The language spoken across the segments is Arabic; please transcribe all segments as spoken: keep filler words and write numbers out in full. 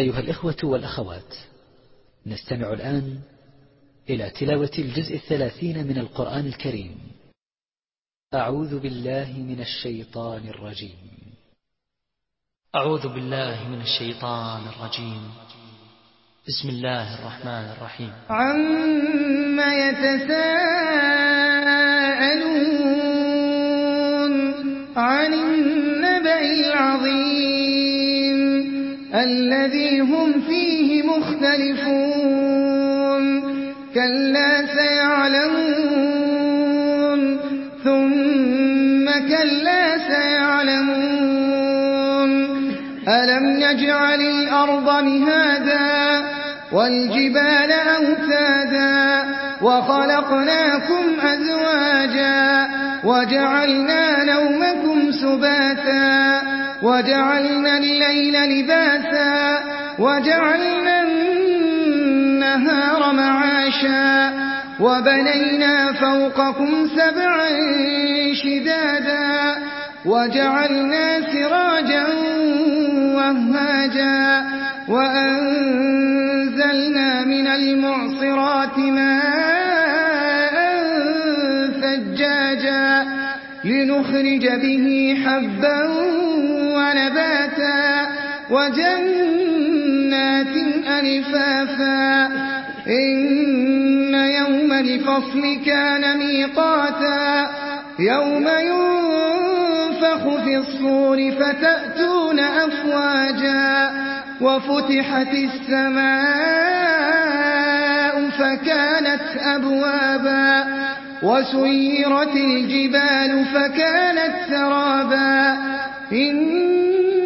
أيها الإخوة والأخوات، نستمع الآن إلى تلاوة الجزء الثلاثين من القرآن الكريم. أعوذ بالله من الشيطان الرجيم. أعوذ بالله من الشيطان الرجيم. بسم الله الرحمن الرحيم. عما يتساءلون عن النبأ العظيم الذي هم فيه مختلفون كلا سيعلمون ثم كلا سيعلمون ألم نجعل الأرض مهادا والجبال أوتادا وخلقناكم أزواجا وجعلنا نومكم سباتا وجعلنا الليل لباسا وجعلنا النهار معاشا وبنينا فوقكم سبعا شدادا وجعلنا سراجا وهاجا وأنزلنا من المعصرات ماء ثجاجا لنخرج به حبا ونباتا وجنات ألفافا إن يوم الفصل كان ميقاتا يوم ينفخ في الصور فتأتون أفواجا وفتحت السماء فكانت أبوابا وسيرت الجبال فكانت سرابا إن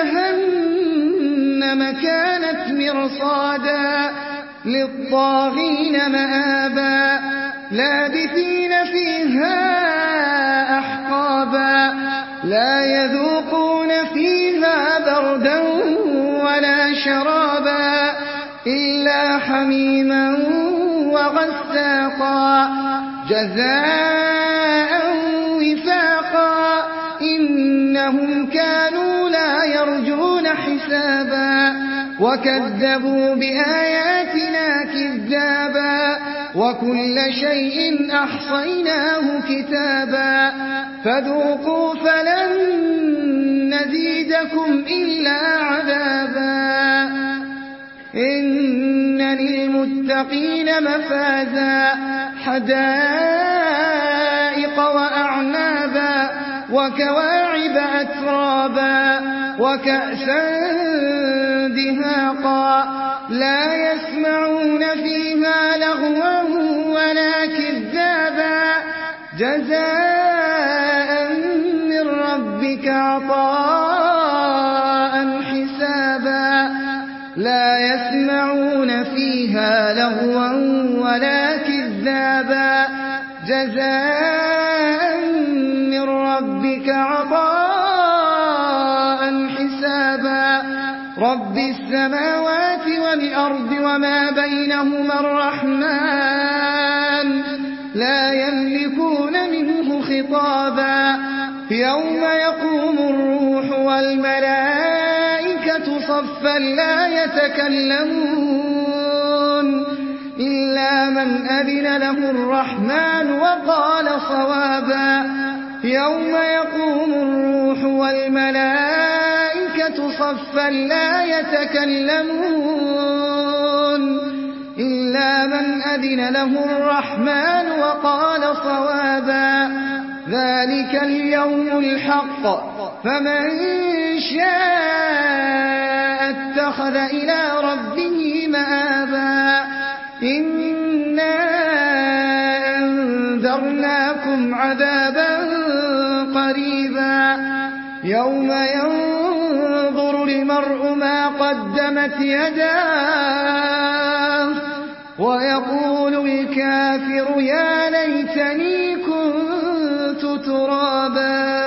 جهنم كانت مرصادا للطاغين مآبا لابثين فيها أحقابا لا يذوقون فيها بردا ولا شرابا إلا حميما وغساقا جزاء وفاقا إنهم كانوا لا يرجون حسابا وكذبوا بآياتنا كذابا وكل شيء أحصيناه كتابا فذوقوا فلن نزيدكم إلا عذابا إن للمتقين مفازا حدائق وأعنابا وكواعب أترابا وكأسا دهاقا لا يسمعون فيها لغوا ولا كذابا جزاء من ربك عطاء حسابا لا يسمعون فيها لغوا ولا كذابا جزاء من ربك عطاء حسابا رب السماوات والأرض وما بينهما الرحمن لا يملكون منه خطابا يوم يقوم الروح والملائكة صفا لا يتكلمون إلا من أذن له الرحمن وقال صوابا يوم يقوم الروح والملائكة صفا لا يتكلمون إلا من أذن له الرحمن وقال صوابا ذلك اليوم الحق فمن شاء اتخذ إلى ربه مآبا إنا أنذرناكم عذابا قريبا يوم ينظر المرء ما قدمت يداه ويقول الكافر يا ليتني كنت ترابا.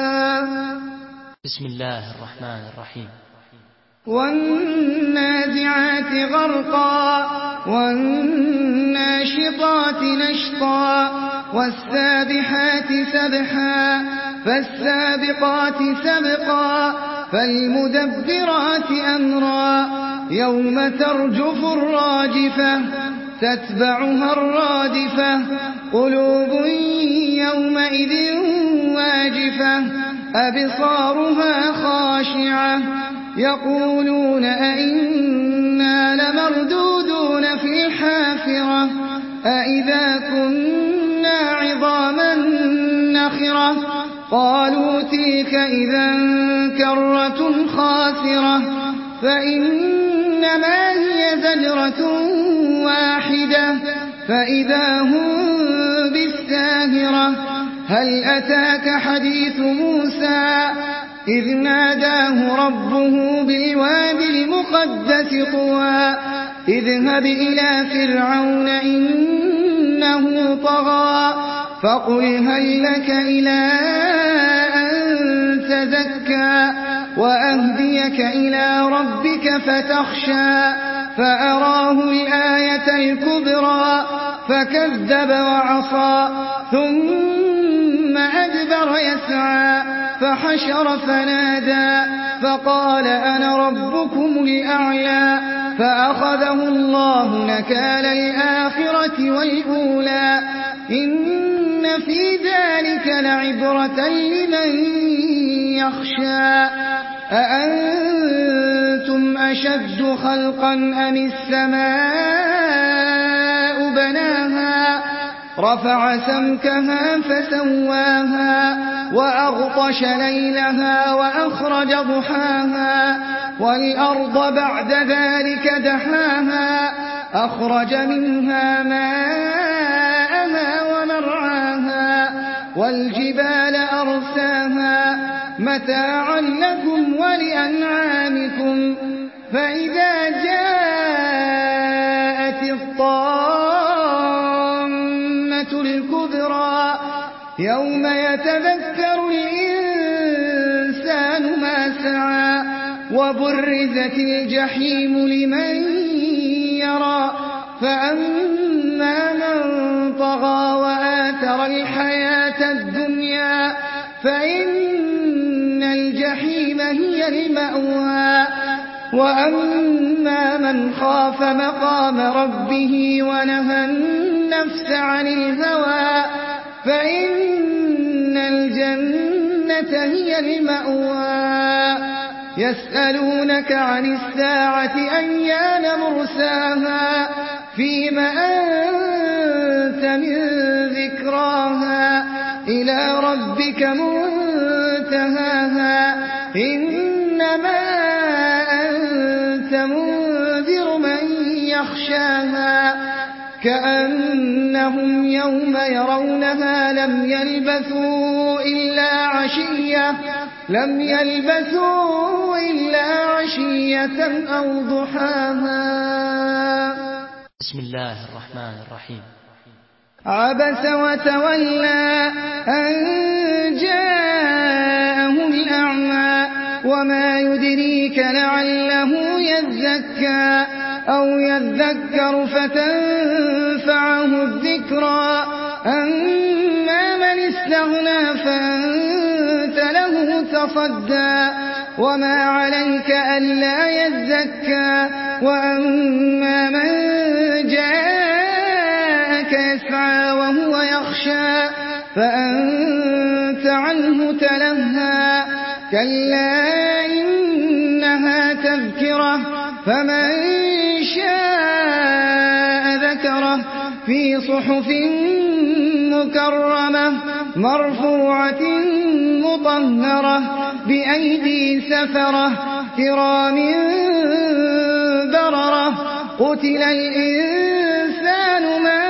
بسم الله الرحمن الرحيم. والنازعات غرقا والناشطات نشطا والسابحات سبحا فالسابقات سبقا فالمدبرات أمرا يوم ترجف الراجفة تتبعها الرادفة قلوب يومئذ واجفة أبصارها خاشعة يقولون أئنا لمردودون في الحافرة أئذا كنا عظاما نخرة قالوا تلك إذا كرة خاسرة فإنما هي زجرة واحدة فإذا هم بالساهرة هل أتاك حديث موسى إذ ناداه ربه بالوادي المقدس طوى اذهب إلى فرعون إنه طغى فقل هل لك إلى أن تزكى وأهديك إلى ربك فتخشى فأراه الآية الكبرى فكذب وعصى ثم أدبر يسعى فحشر فنادى فقال أنا ربكم الأعلى فأخذه الله نكال الآخرة والأولى إن في ذلك لعبرة لمن يخشى أأنتم أشد خلقا أم السماء بناها رفع سمكها فسواها وأغطش ليلها وأخرج ضحاها والأرض بعد ذلك دحاها أخرج منها ماءها ومرعاها والجبال أرساها متاعا لكم ولأنعامكم فإذا جاءت الطامة الكبرى يوم يتذكر الإنسان ما سعى وبرزت الجحيم لمن يرى فأما من طغى وآثر الحياة الدنيا فإن الجحيم هي المأوى وأما من خاف مقام ربه ونهى النفس عن الهوى فإن الجنة هي المأوى يسألونك عن الساعة أيان مرساها فيم أنت من ذكراها إلى ربك منتهاها إنما أنت منذر من يخشاها كأنهم يوم يرونها لم يلبثوا إلا عشية لم يلبثوا إلا عشية أو ضحاها. بسم الله الرحمن الرحيم. عبس وتولى أن جاءه الأعمى وما يدريك لعله يزكى أو يذكر فتنفعه الذكرى أما من استغنى فأنت له تصدى وما عليك ألا يزكى وأما من جاءك يسعى وهو يخشى فأنت عنه تلهى كلا إنها تذكرة فمن شاء ذكره في صحف مكرمة مرفوعة مطهرة بأيدي سفرة كرام بررة قتل الإنسان ما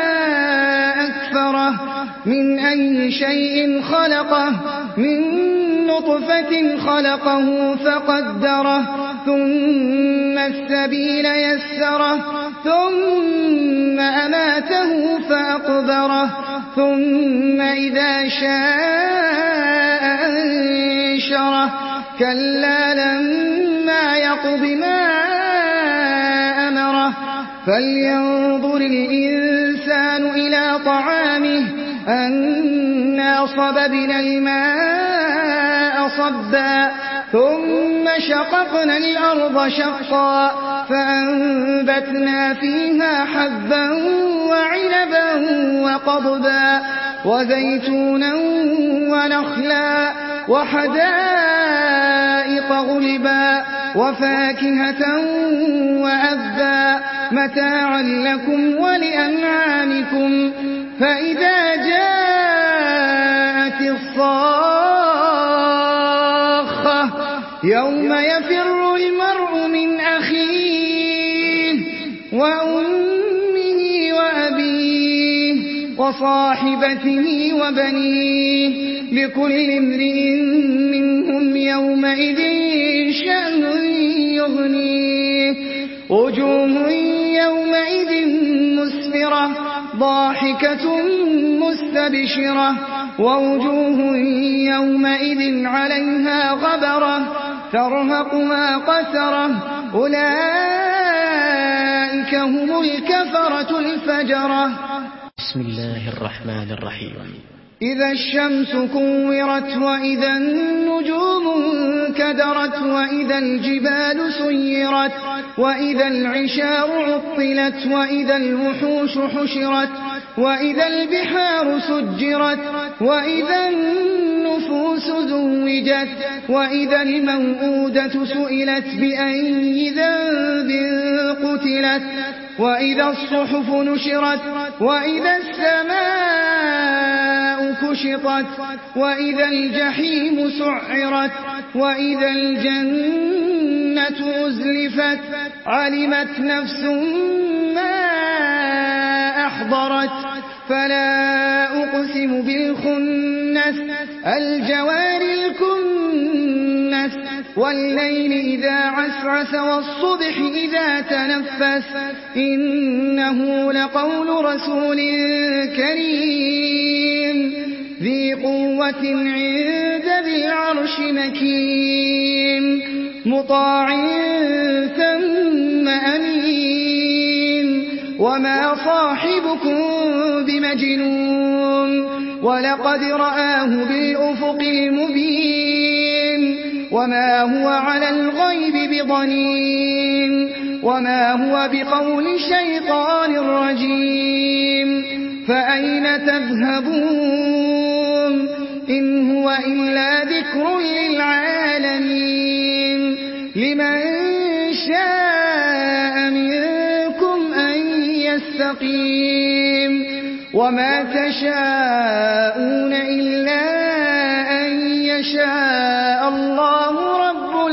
أكفره من أي شيء خلقه من نطفة خلقه فقدره ثم السبيل يسره ثم أماته فأقبره ثم إذا شاء أنشره كلا لما يقض ما أمره فلينظر الإنسان إلى طعامه أنا صببنا الماء صبا ثم شققنا الأرض شقا فأنبتنا فيها حبا وعنبا وقضبا وزيتونا ونخلا وحدائق غلبا وفاكهة وأبا متاعا لكم ولأنعامكم فإذا جاءت الصاخة يوم يفر المرء من أخيه وأمه وأبيه وصاحبته وبنيه لكل امرئ منهم يومئذ شأن يغنيه وجوه يومئذ مسفرة ضاحكة مستبشرة ووجوه يومئذ عليها غبرة ترهقها قترة أولئك هم الكفرة الفجرة. بسم الله الرحمن الرحيم. إذا الشمس كورت وإذا النجوم كدرت وإذا الجبال سيرت وإذا العشار عطلت وإذا الوحوش حشرت وإذا البحار سجرت وإذا النفوس زوجت وإذا الموءودة سئلت بأي ذنب قتلت وإذا الصحف نشرت وإذا السماء كشطت وإذا الجحيم سعرت وإذا الجنة أزلفت علمت نفس ما أحضرت فلا أقسم بالخنس الجوار الكنس والليل إذا عسعس والصبح إذا تنفس إنه لقول رسول كريم ذي قوة عند ذي العرش مكين مطاع ثم أمين وما صاحبكم بمجنون ولقد رآه بالأفق المبين وما هو على الغيب بضنين وما هو بقول شيطان رجيم فأين تذهبون إن هو إلا ذكر للعالمين لمن شاء منكم أن يستقيم وما تشاءون إلا أن يشاء الله رب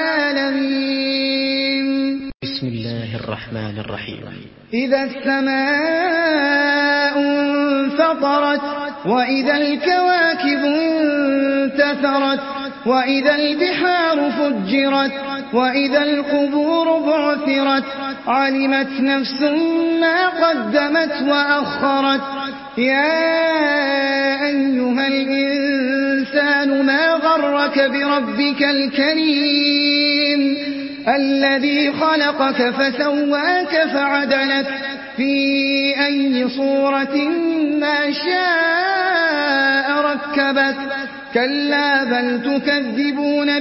العالمين. بسم الله الرحمن الرحيم. إذا السماء انفطرت وإذا الكواكب انتثرت وإذا البحار فجرت وإذا القبور بعثرت علمت نفس ما قدمت وأخرت يا أيها الإنسان ما غرك بربك الكريم الذي خلقك فسواك فعدلك في أي صورة ما شاء ركبك كلا بل تكذبون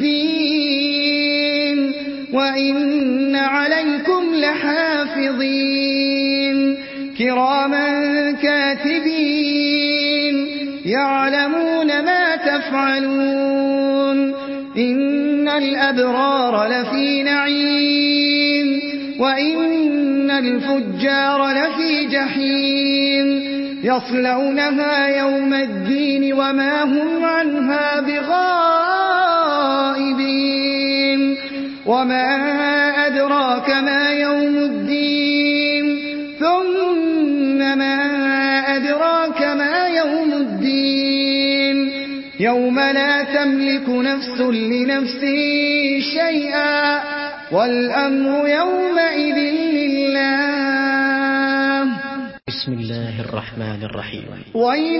بالدين وإن عليكم لحافظين كراما كاتبين يعلمون ما تفعلون إن الأبرار لفي نعيم وإن الفجار لفي جحيم يصلونها يوم الدين وما هم عنها بغائبين وما أدراك ما يوم الدين ثم ما أدراك ما يوم الدين يوم لا تملك نفس لنفس شيئا والأمر يومئذ لله. بسم الله الرحمن الرحيم. ويل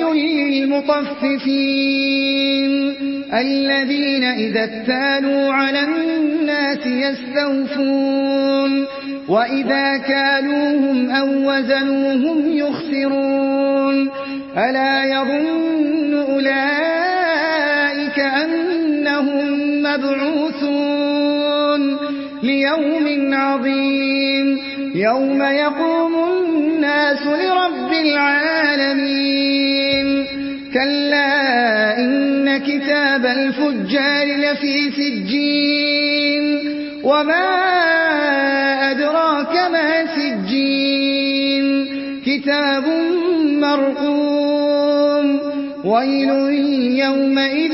للمطففين الذين إذا اكتالوا على الناس يستوفون وإذا كالوهم أو وزنوهم يخسرون ألا يظن أولئك أنهم مبعوثون ليوم عظيم يوم يقوم الناس لرب العالمين كلا إن كتاب الفجار لفي سجين وما أدراك ما سجين كتاب مرقوم ويل يومئذ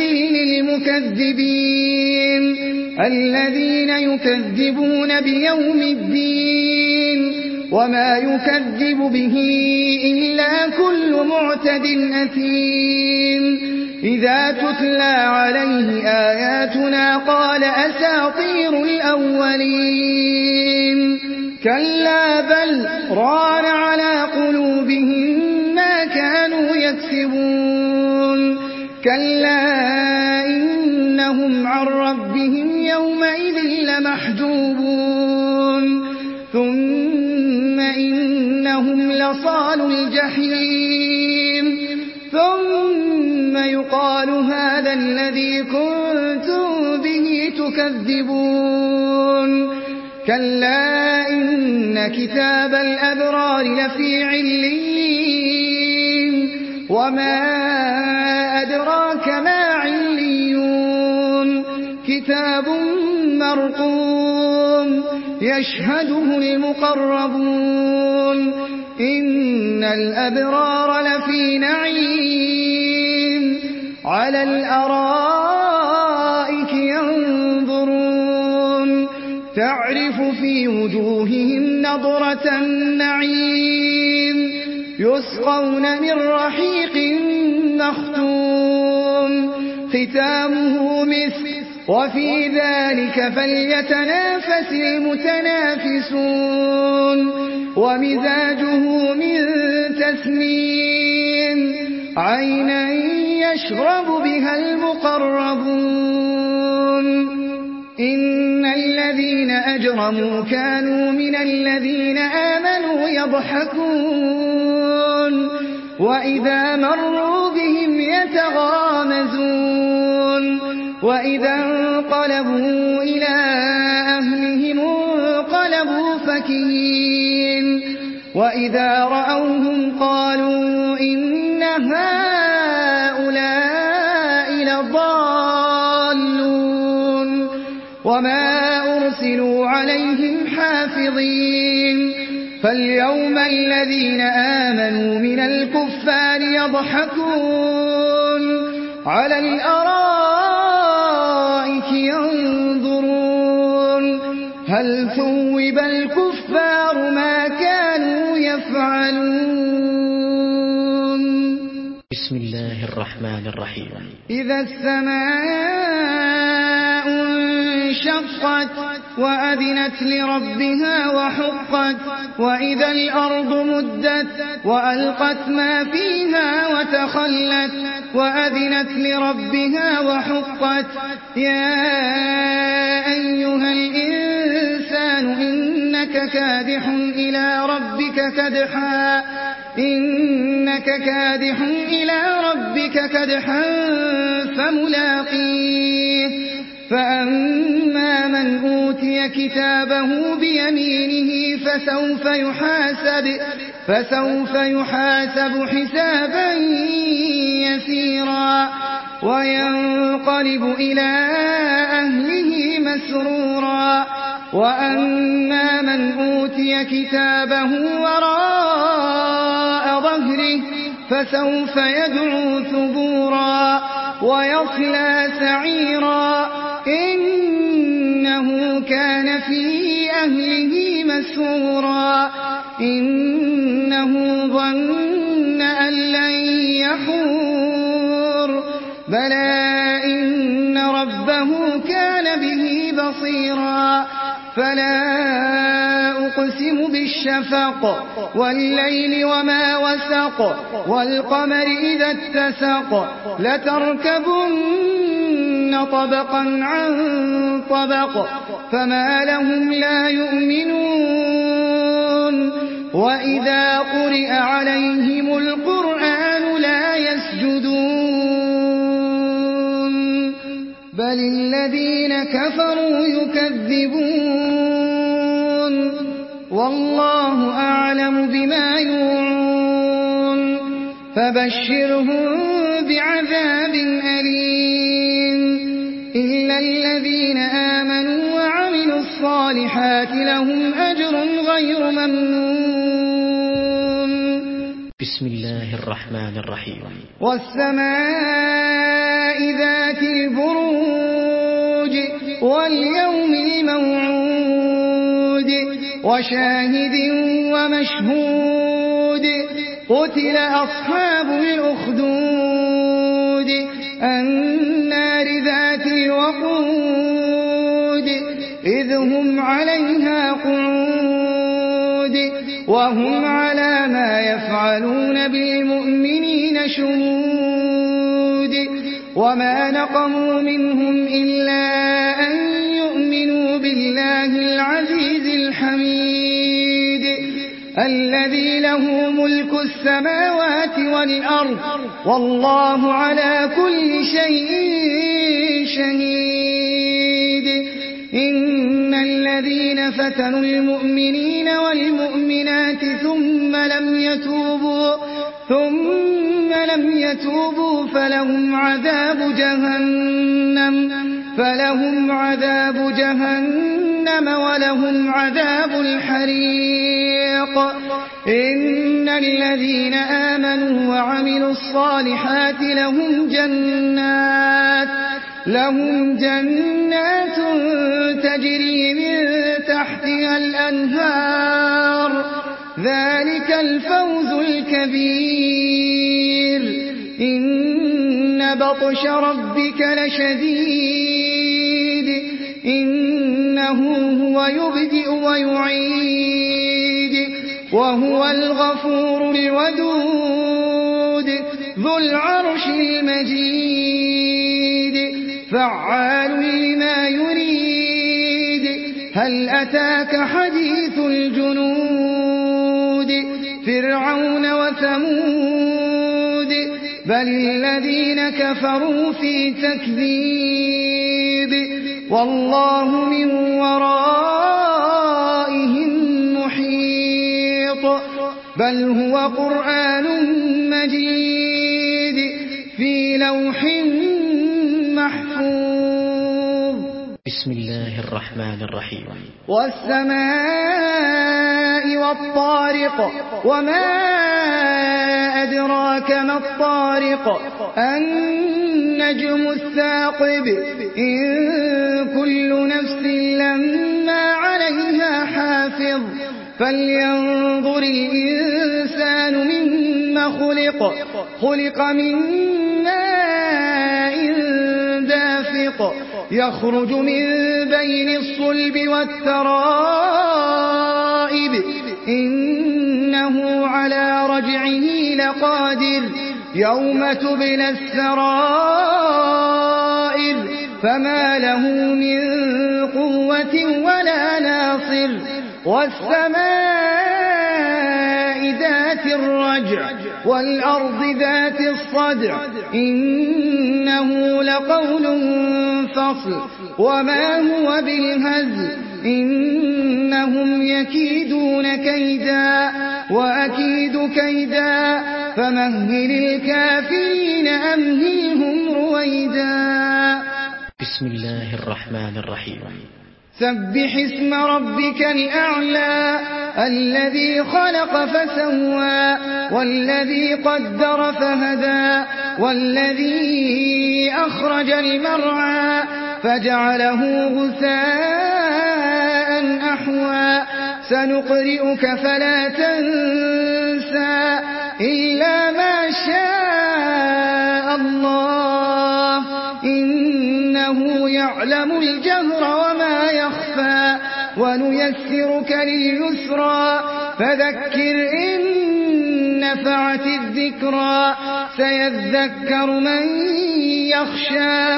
للمكذبين الذين يكذبون بيوم الدين وما يكذب به إلا كل معتد أثيم إذا تتلى عليه آياتنا قال أساطير الأولين كلا بل ران على قلوبهم ما كانوا يكسبون كلا إنهم عن ربهم يومئذ لمحجوبون ثم إنهم لصالوا الجحيم ثم يقال هذا الذي كنتم به تكذبون كلا إن كتاب الأبرار لفي عليين وما أدراك ما عليون كتاب مرقوم يشهده المقربون إن الأبرار لفي نعيم على الأرائك ينظرون تعرف في وجوههم نضرة النعيم يسقون من رحيق مختوم ختامه مسك وفي ذلك فليتنافس المتنافسون ومزاجه من تسنيم عينا يشرب بها المقربون إن الذين أجرموا كانوا من الذين آمنوا يضحكون وإذا مروا بهم يتغامزون وإذا انقلبوا إلى أهلهم انقلبوا فكهين وإذا رأوهم قالوا إن هؤلاء لضالون وما أرسلوا عليهم حافظين فاليوم الذين آمنوا من الكفار يضحكون على الأرائك ينظرون هل ثوب الكفار ما كانوا يفعلون بسم الله الرحمن الرحيم إذا السماء انشقت وأذنت لربها وحقت وإذا الأرض مدت وألقت ما فيها وتخلت وأذنت لربها وحقت يا أيها الإنسان إنك كادح إلى ربك كدحا إنك كادح إلى ربك كدحا فملاقيه فأما من أوتي كتابه بيمينه فسوف يحاسب فسوف يحاسب حسابا يسيرا وينقلب إلى أهله مسرورا وأما من أوتي كتابه وراء ظهره فسوف يدعو ثبورا ويصلى سعيرا إنه كان في أهله مسرورا إنه ظن أن لن يحور بلى إن ربه كان به بصيرا فلا أقسم بالشفق والليل وما وسق والقمر إذا اتسق لتركبن طبقا عن طبق فما لهم لا يؤمنون وإذا قرئ عليهم القرآن لا يسجدون بل الله الذين كفروا يكذبون والله أعلم بما يوعون فبشرهم بعذاب أليم إلا الذين آمنوا وعملوا الصالحات لهم أجر غير ممنون. بسم الله الرحمن الرحيم. والسماء ذات البروج واليوم الموعود وشاهد ومشهود قتل أصحاب الأخدود النار ذات الوقود إذ هم عليها قعود وهم على ما يفعلون بالمؤمنين شهود وما نقموا منهم إلا أن يؤمنوا بالله العزيز الحميد الذي له ملك السماوات والأرض والله على كل شيء شهيد. إن الذين فتنوا المؤمنين والمؤمنات ثم لم يتوبوا ثم لم يتوبوا فلهم عذاب جهنم فلهم عذاب جهنم ولهم عذاب الحريق. إن الذين آمنوا وعملوا الصالحات لهم جنات لهم جنات تجري من تحتها الأنهار ذلك الفوز الكبير. إن بطش ربك لشديد إنه هو يبدئ ويعيد وهو الغفور الودود ذو العرش المجيد فعال لما يريد. هل أتاك حديث الجنود فرعون وثمود بل الذين كفروا في تكذيب والله من ورائهم محيط بل هو قرآن مجيد في لوح محفوظ. بسم الله الرحمن الرحيم. والسماء والطارق وما أدراك ما الطارق النجم الثاقب إن كل نفس لما عليها حافظ فلينظر الإنسان مما خلق خلق من ماء دافق يخرج من بين الصلب والترائب إنه على رجعه لقادر يوم تبلى السرائر فما له من قوة ولا ناصر. والسماء ذات الرجع والأرض ذات الصدع إنه لقول فصل وما هو بالهزل إنهم يكيدون كيدا وأكيد كيدا فمهل الكافرين أمهلهم رويدا. بسم الله الرحمن الرحيم. سبح اسم ربك الأعلى الذي خلق فسوى والذي قدر فهدى والذي أخرج المرعى فجعله غثاء أحوى سنقرئك فلا تنسى إلا ما شاء الله إنه يعلم الجهر وما يخفى ونيسرك لليسرى فذكر إن نفعت الذكرى سيذكر من يخشى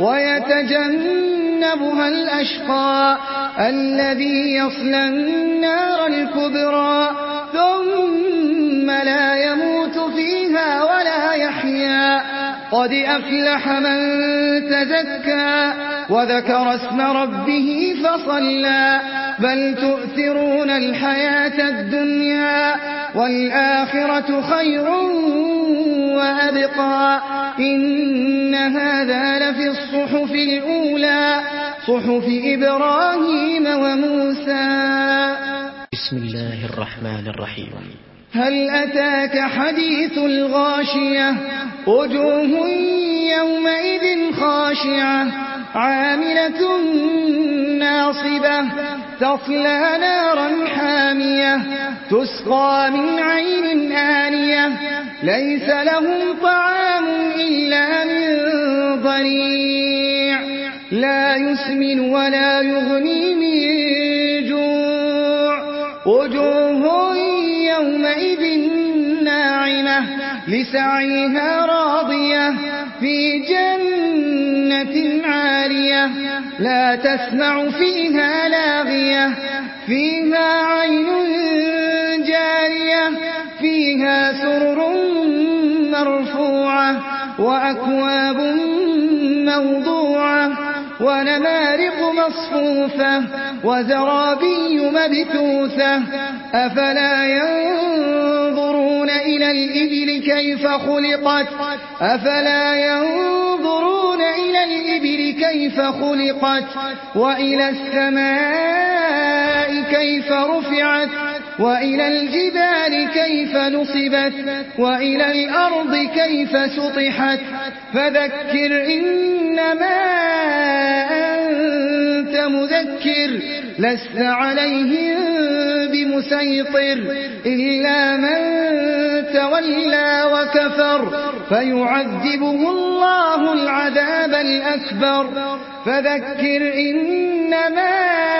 ويتجنبها الأشقى الذي يصلى النار الكبرى ثم لا يموت فيها ولا يحيا قد أفلح من تزكى وذكر اسم ربه فصلى بل تؤثرون الحياة الدنيا والآخرة خير وأبقى إن هذا لفي الصحف الأولى صحف إبراهيم وموسى. بسم الله الرحمن الرحيم. هل أتاك حديث الغاشية وجوه يومئذ خاشعة عاملة ناصبة تصلى نارا حامية تسقى من عين آنية ليس لهم طعام إلا من ضريع لا يسمن ولا يغني من جوع وجوه يومئذ ناعمة لسعيها راضية في جنة عالية لا تسمع فيها لاغية فيها عين جارية فيها سرر مرفوعة وأكواب موضوعة ونمارق مصفوفة وزرابي مبثوثة أفلا ينظرون إلى الإبل كيف خلقت أفلا ينظرون إلى الإبل كيف خلقت وإلى السماء كيف رفعت وإلى الجبال كيف نصبت وإلى الأرض كيف سطحت فذكر إنما أنت مذكر لست عليهم بمسيطر إلا من تولى وكفر فيعذبه الله العذاب الأكبر فذكر إنما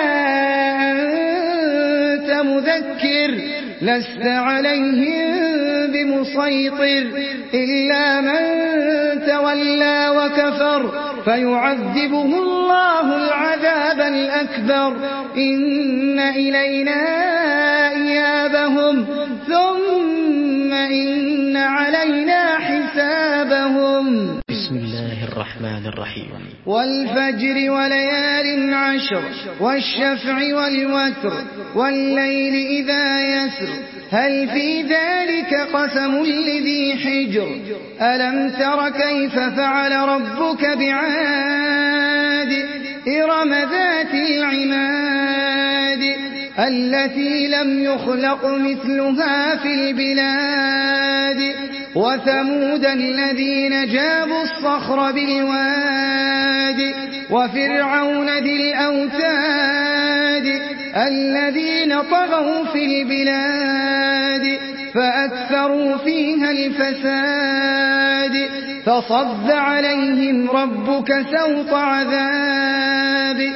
أنت مذكر لست عليهم بمسيطر إلا من تولى وكفر فيعذبه الله العذاب الأكبر إن إلينا إيابهم ثم إن علينا حسابهم. بسم الله الرحمن الرحيم. والفجر وليال عشر والشفع والوتر والليل إذا يسر هل في ذلك قسم لذي حجر ألم تر كيف فعل ربك بعاد إرم ذات العماد التي لم يخلق مثلها في البلاد وثمود الذين جابوا الصخر بالواد وفرعون ذي الأوتاد الذين طغوا في البلاد فأكثروا فيها الفساد فصب عليهم ربك سوط عذاب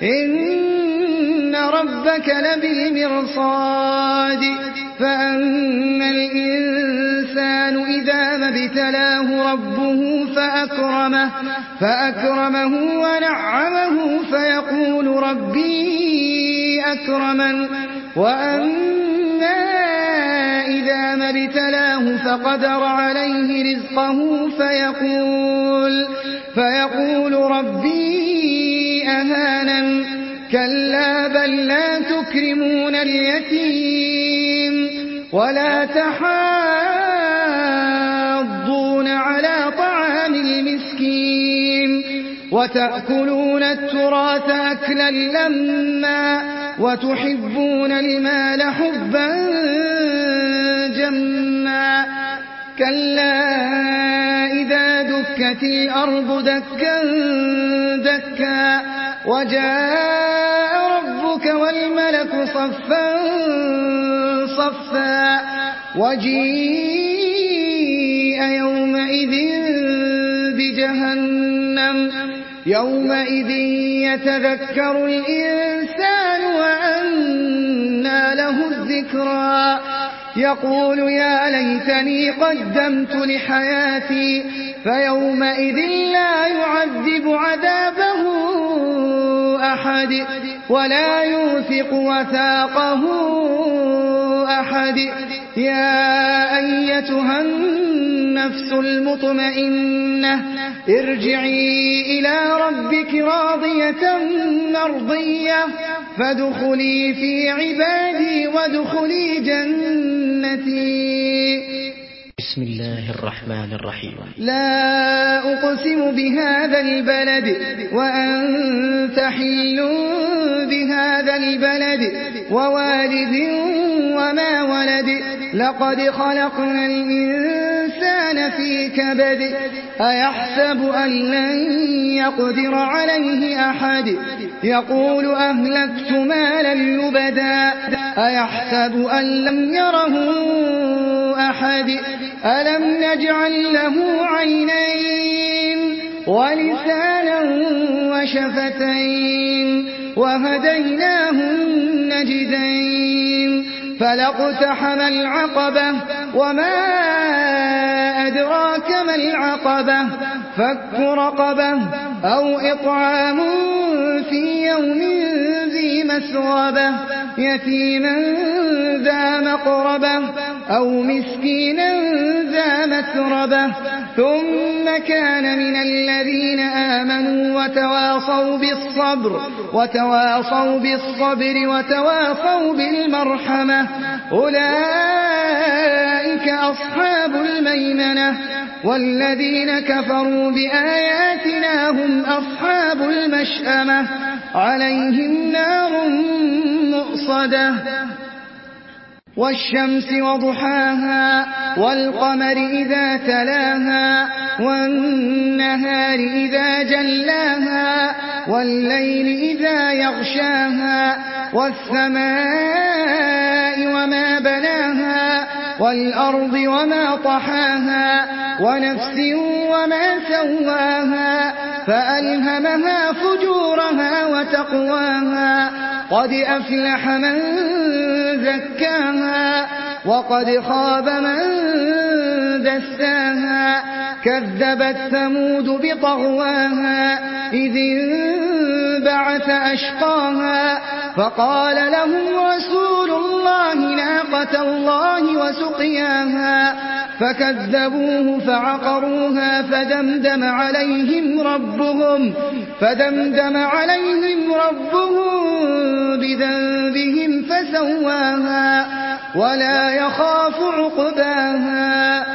إن ربك لبالمرصاد فأما الإنسان إذا ما ابتلاه ربه فأكرمه, فأكرمه ونعمه فيقول ربي أكرمن وأما إذا ما ابتلاه فقدر عليه رزقه فيقول, فيقول ربي أهانن كلا بل لا تكرمون اليتيم ولا تحاضون على طعام المسكين وتأكلون التراث أكلا لما وتحبون المال حبا جما كلا إذا دكت الأرض دكا دكا وجاء ربك والملك صفا صفا وجيء يومئذ بجهنم يومئذ يتذكر الإنسان وأنى له الذكرى يقول يا ليتني قدمت لحياتي فيومئذ لا يعذب عذابه أحد ولا يوثق وثاقه أحد يا أيتها النفس النفس المطمئنة ارجعي إلى ربك راضية مرضية فادخلي في عبادي وادخلي جنتي. بسم الله الرحمن الرحيم. لا أقسم بهذا البلد وأنت حل بهذا البلد ووالد وما ولد لقد خلقنا الإنسان في كبد أيحسب أن لن يقدر عليه أحد يقول أهلكت مالا لبدا أيحسب أن لم يره أحد ألم نجعل له عينين ولسانا وشفتين وهديناه النجدين فلاقتحم العقبة وما أدراك ما العقبة فك رقبة أو إطعام في يوم ذي مسغبة يتيما ذا مقربة أو مسكينا ذا متربة ثم كان من الذين آمنوا وتواصوا بالصبر وتواصوا بالصبر وتواصوا بالمرحمة أولئك أصحاب الميمنة والذين كفروا بآياتنا هم أصحاب المشأمة عليهم نار مؤصدة والشمس وضحاها والقمر إذا تلاها والنهار إذا جلاها والليل إذا يغشاها والسماء وما بناها والأرض وما طحاها ونفس وما سواها فألهمها فجورها وتقواها قد أفلح من زكاها وقد خاب من دساها كذبت ثمود بطغواها إذ انبعث أشقاها فقال لهم رسول الله ناقة الله وسقياها فكذبوه فعقروها فدمدم عليهم ربهم فدمدم عليهم ربهم بذنبهم فسواها ولا يخاف عقباها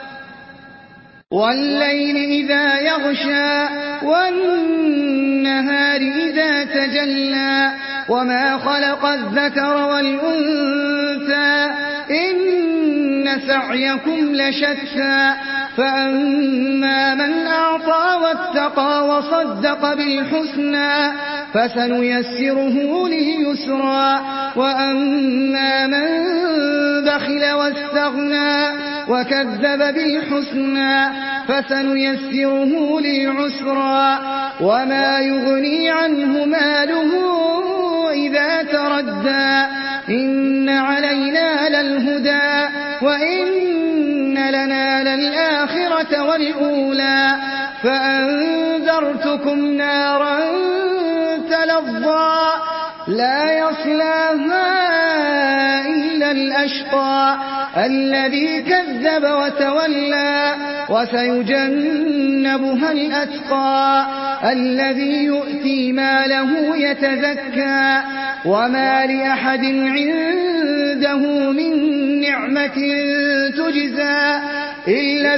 والليل إذا يغشى والنهار إذا تجلى وما خلق الذكر والأنثى إن سعيكم لشتى فأما من أعطى واتقى وصدق بالحسنى فسنيسره لليسرى وأما من بخل واستغنى وكذب بالحسنى فسنيسره للعسرى وما يغني عنه ماله إذا تردى إن علينا للهدى وإن لنا للآخرة والأولى فأنذرتكم نارا تلظى لا يصلاها إلا الأشقى الذي كذب وتولى وسيجنبها الأتقى الذي يؤتي ماله يتزكى وما لأحد عنده من نعمة تجزى إلا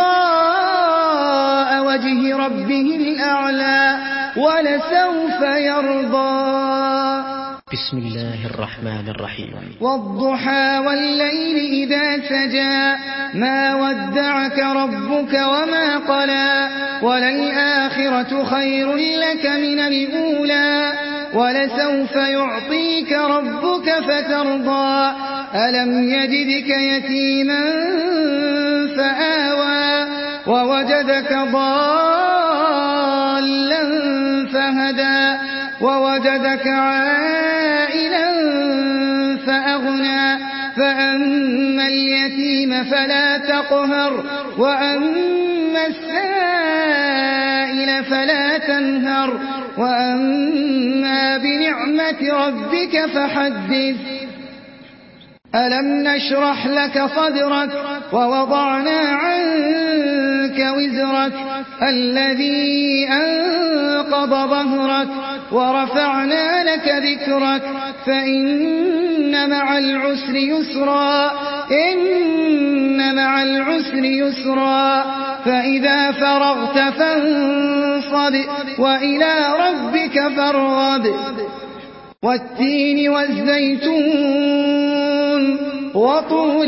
ابتغاء وجه ربه الأعلى ولسوف يرضى. بسم الله الرحمن الرحيم. والضحى والليل إذا سجى ما ودعك ربك وما قلى وللآخرة خير لك من الأولى ولسوف يعطيك ربك فترضى ألم يجدك يتيما فآوى ووجدك ضالا فهدى ووجدك عائلا فأغنى فأما اليتيم فلا تقهر وأما السائل فلا تنهر وأما بنعمة ربك فحدث ألم نشرح لك صدرك ووضعنا عنك وزرك الذي أنقض ظهرك ورفعنا لك ذكرك فإن مع العسر يسرا إن مع العسر يسرا فإذا فرغت فانصب وإلى ربك فارغب والتين والزيتون وطور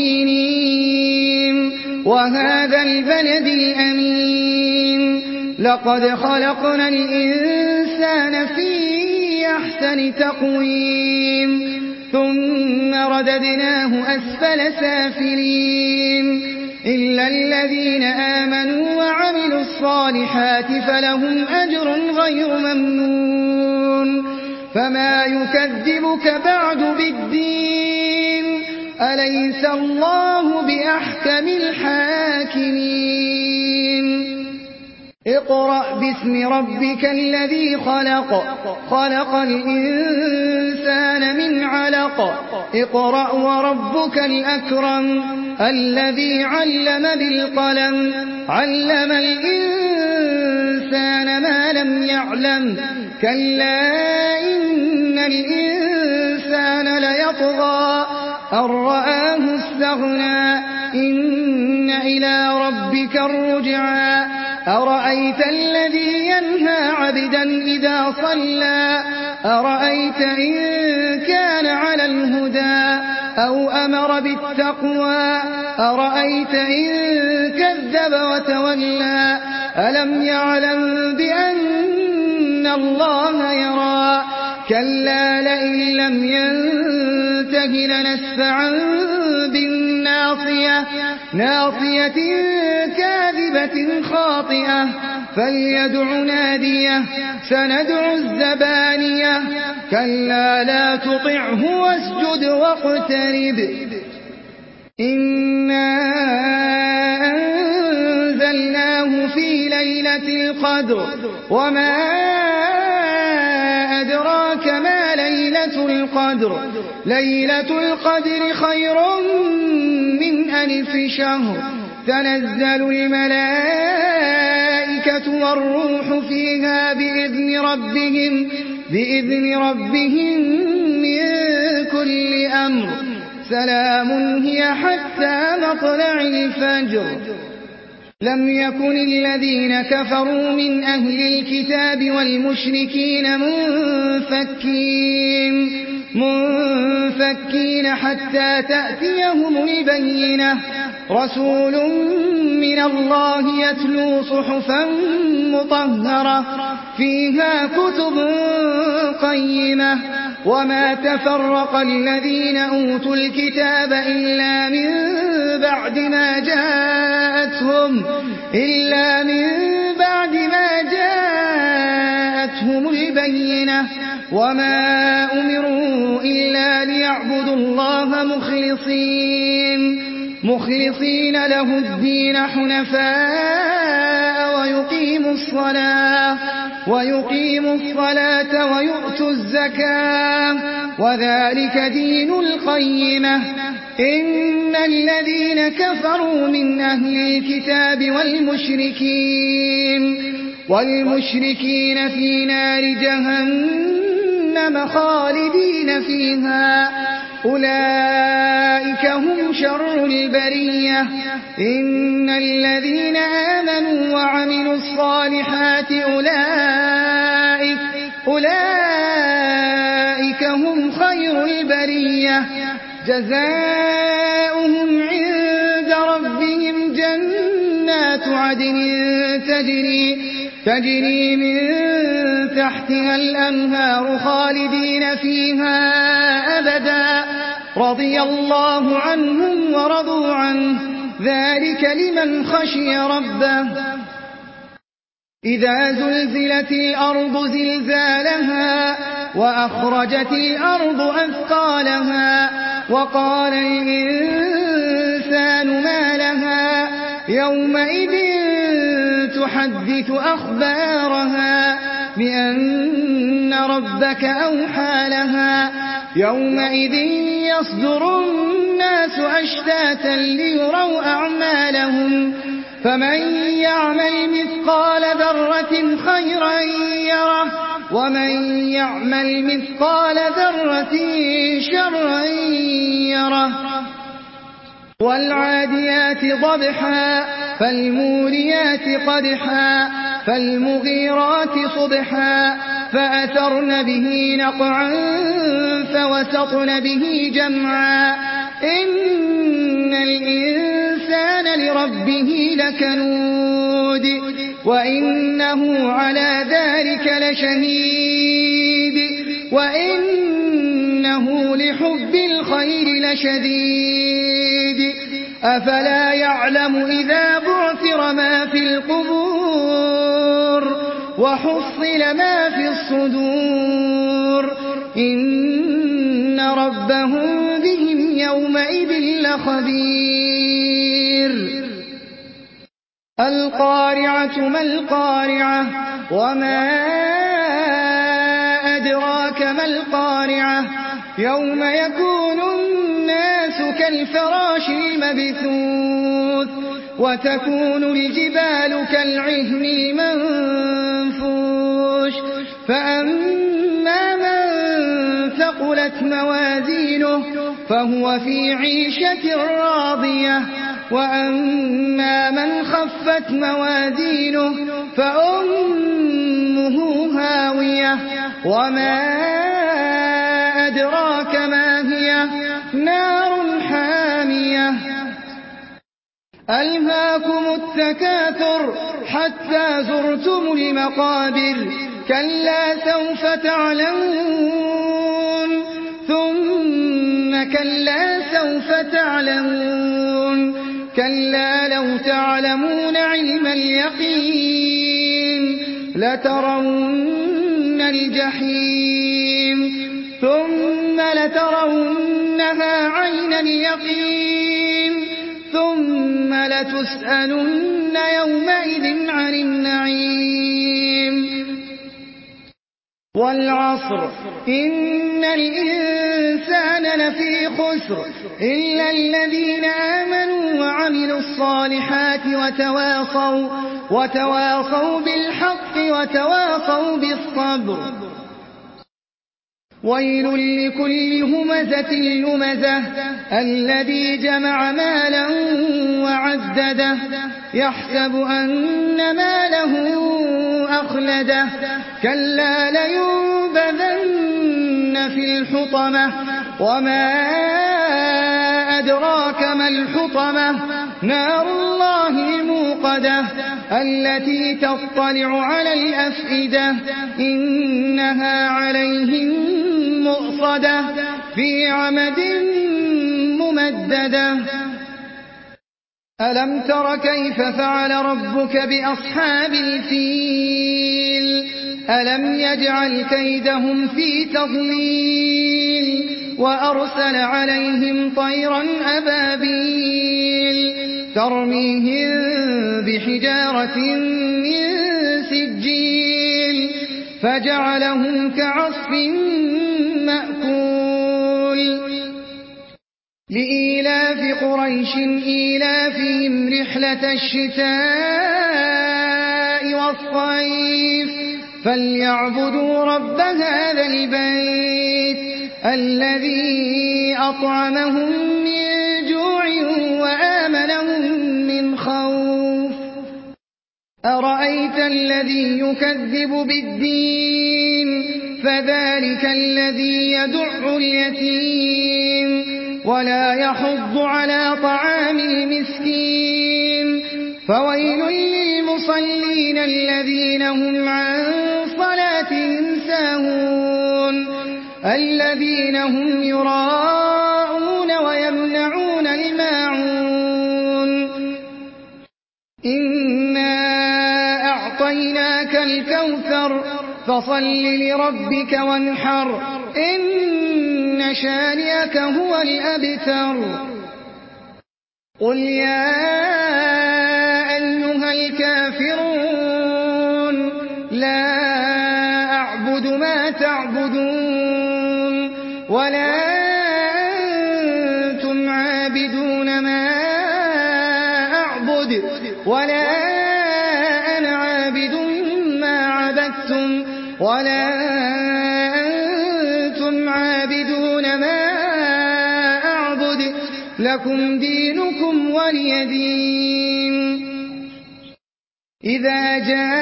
سينين وهذا البلد الأمين لقد خلقنا الإنسان في أحسن تقويم ثم رددناه أسفل سافلين إلا الذين آمنوا وعملوا الصالحات فلهم أجر غير ممنون فما يكذبك بعد بالدين أليس الله بأحكم الحاكمين اقرأ باسم ربك الذي خلق خلق الإنسان من علق اقرأ وربك الأكرم الذي علم بالقلم علم الإنسان ما لم يعلم كلا إن الإنسان ليطغى أن رآه استغنى إن إلى ربك الرجعى أرأيت الذي ينهى عبدا إذا صلى أرأيت إن كان على الهدى أو أمر بالتقوى أرأيت إن كذب وتولى ألم يعلم بأن الله يرى كلا لئن لم ينته لنسفعا بالناصية ناصية كاذبة خاطئة فليدع ناديه سندع الزبانية كلا لا تطعه واسجد واقترب إنا أنزلناه في ليلة القدر وما أدراك ما ليلة القدر ليلة القدر خير من ألف شهر تنزل الملائكة والروح فيها بإذن ربهم بإذن ربهم من كل أمر سلام هي حتى مطلع الفجر لم يكن الذين كفروا من أهل الكتاب والمشركين منفكين منفكين حتى تأتيهم البينة رسول من الله يتلو صحفا مطهرة فيها كتب قيمة وما تفرق الذين أوتوا الكتاب إلا من بعد ما جاءتهم إلا من بعد ما جاءتهم البينة وما أمروا إلا ليعبدوا الله مخلصين مخلصين له الدين حنفاء ويقيموا الصلاة ويقيموا الصلاة ويؤتوا الزكاة وذلك دين القيمة إن الذين كفروا من أهل الكتاب والمشركين والمشركين في نار جهنم خالدين فيها أولئك هم شر البرية إن الذين آمنوا وعملوا الصالحات أولئك أولئك هم خير البرية جزاؤهم عند ربهم جنات عدن تجري تجري من تحتها الأنهار خالدين فيها أبدا رضي الله عنهم ورضوا عنه ذلك لمن خشي ربه إذا زلزلت الأرض زلزالها وأخرجت الأرض أثقالها وقال الإنسان ما لها يومئذ تحدث أخبارها بأن ربك أوحى لها يومئذ يصدر الناس أشتاتا ليروا أعمالهم فمن يعمل مثقال ذرة خيرا يره ومن يعمل مثقال ذرة شرا يره والعاديات ضبحا فالموريات قدحا فالمغيرات صبحا فأثرن به نقعا فوسطن به جمعا إن الإنسان لربه لكنود وإنه على ذلك لشهيد وإنه لحب الخير لشديد أفلا يعلم إذا بعثر ما في القبور وحصل ما في الصدور إن ربهم بهم يومئذ لخبير القارعة ما القارعة وما أدراك ما القارعة يوم يكون الناس كالفراش المبثوث وتكون الجبال كالعهن المنفوش فأما من ثقلت موازينه فهو في عيشة راضية وأما من خفت موازينه فأمه هاوية وما أدراك ما هي نار حامية ألهاكم التكاثر حتى زرتم المقابر كلا سوف تعلمون ثم كلا سوف تعلمون كلا لو تعلمون علم اليقين لترون الجحيم ثم لترونها عين اليقين ثم لتسألن يومئذ عن النعيم والعصر إن الإنسان لفي خسر إلا الذين آمنوا وعملوا الصالحات وتواصوا, وتواصوا بالحق وتواصوا بالصبر ويل لكل همزة لمزة الذي جمع مالا وعدده يحسب أن ماله أخلده كلا لينبذن في الحطمة وما أدراك ما الحطمة نار الله الموقدة التي تطلع على الأفئدة إنها عليهم مؤصدة في عمد ممددة ألم تر كيف فعل ربك بأصحاب الفيل ألم يجعل كيدهم في تضليل وأرسل عليهم طيرا أبابيل ترميهم بحجارة من سجيل فجعلهم كعصف مأكول لإيلاف قريش إيلافهم رحلة الشتاء والصيف فليعبدوا رب هذا البيت الذي أطعمهم من جوع وآمنهم من خوف أرأيت الذي يكذب بالدين فذلك الذي يدع اليتيم ولا يحض على طعام المسكين فويل للمصلين الذين هم عن صلاتهم ساهون الذين هم يراءون ويمنعون الماعون إنا أعطيناك الكوثر فصل لربك وانحر إن شانئك هو الأبتر قل يا أيها الكافرون لا أعبد ما تعبدون ولا ولا أنتم عابدون ما أعبد ولا أنا عابد ما عبدتم ولا أنتم عابدون ما أعبد لكم دينكم ولي دين. إذا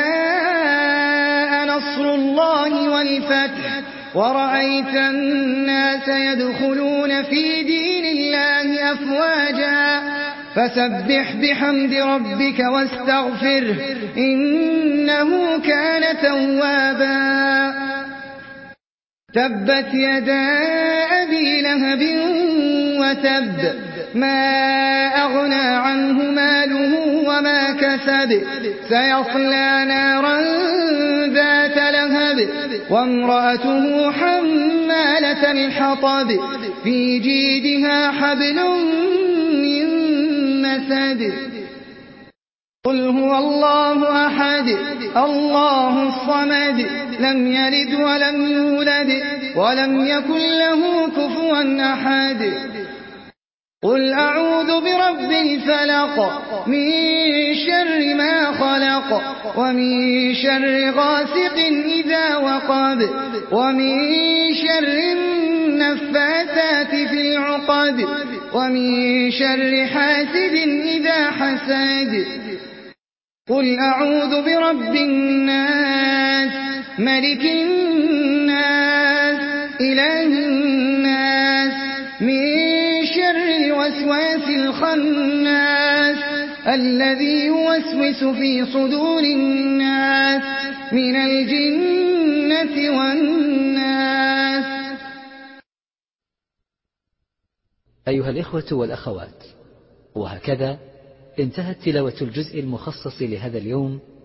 جاء نصر الله والفتح ورأيت الناس يدخلون في دين الله أفواجا فسبح بحمد ربك واستغفره إنه كان توابا. تبت يدا أبي لهب وتب ما أغنى عنه ماله وما كسب سيصلى نارا ذات لهب وامرأته حمالة الحطب في جيدها حبل من مسد. قل هو الله أحد الله الصمد لم يلد ولم يولد ولم يكن له كفوا أحد. قل أعوذ برب الفلق من شر ما خلق ومن شر غاسق إذا وقب ومن شر النفاثات في العقد ومن شر حاسد إذا حسد. قل أعوذ برب الناس ملك الناس إله الناس من شر الوسواس الخناس الذي يوسوس في صدور الناس من الجنة والناس. أيها الإخوة والأخوات، وهكذا انتهت تلاوة الجزء المخصص لهذا اليوم